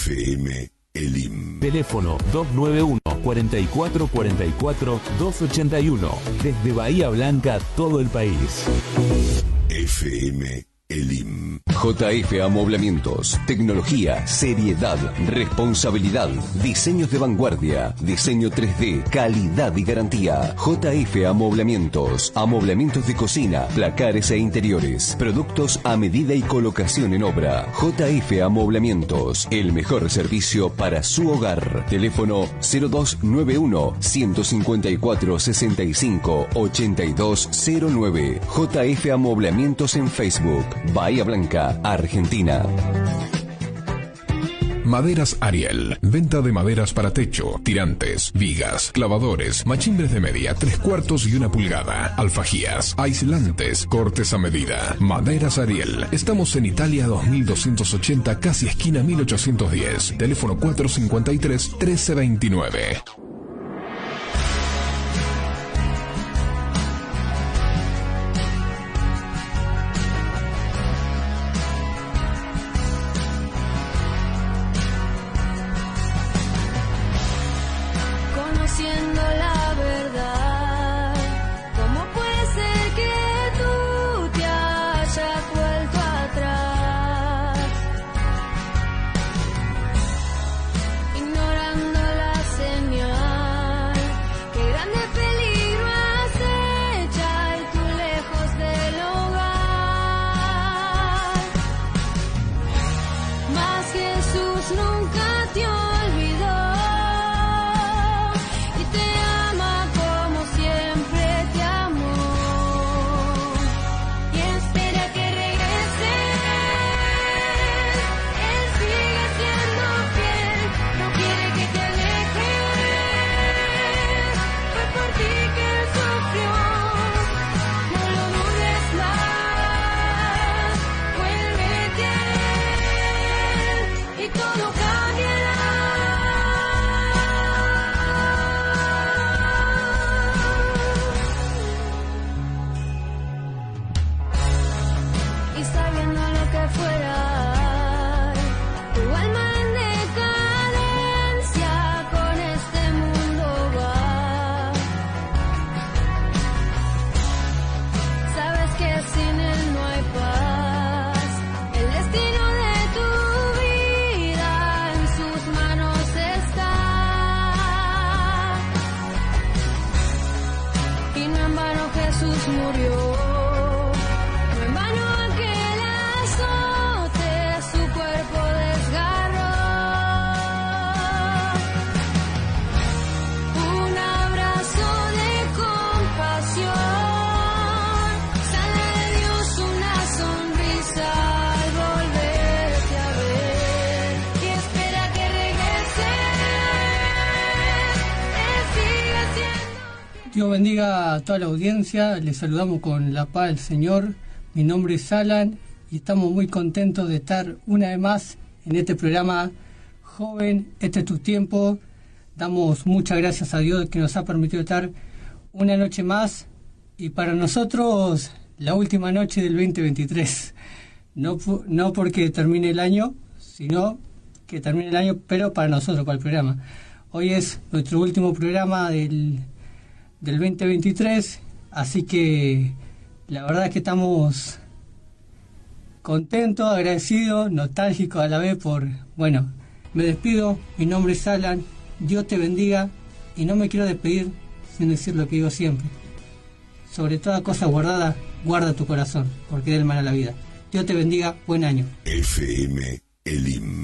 FM Elim. Teléfono 291-4444-281. Desde Bahía Blanca, todo el país. FM Elim. JF Amoblamientos. Tecnología, seriedad, responsabilidad, diseños de vanguardia, diseño 3D, calidad y garantía. JF Amoblamientos. Amoblamientos de cocina, placares e interiores. Productos a medida y colocación en obra. JF Amoblamientos. El mejor servicio para su hogar. Teléfono 0291 154 65 8209. JF Amoblamientos en Facebook. Bahía Blanca, Argentina. Maderas Ariel. Venta de maderas para techo, tirantes, vigas, clavadores, machimbres de media, 3/4 y 1 pulgada, alfajías, aislantes, cortes a medida. Maderas Ariel. Estamos en Italia 2280, casi esquina 1810. Teléfono 453-1329. Dios bendiga a toda la audiencia, les saludamos con la paz del Señor. Mi nombre es Alan y estamos muy contentos de estar una vez más en este programa Joven, este es tu tiempo. Damos muchas gracias a Dios que nos ha permitido estar una noche más y para nosotros la última noche del 2023. No porque termine el año, sino que termine el año, pero para nosotros, para el programa. Hoy es nuestro último programa del 2023, así que la verdad es que estamos contentos, agradecidos, nostálgicos a la vez bueno, me despido, mi nombre es Alan, Dios te bendiga y no me quiero despedir sin decir lo que digo siempre. Sobre toda cosa guardada, guarda tu corazón, porque da el mal a la vida. Dios te bendiga, buen año. FM Elim.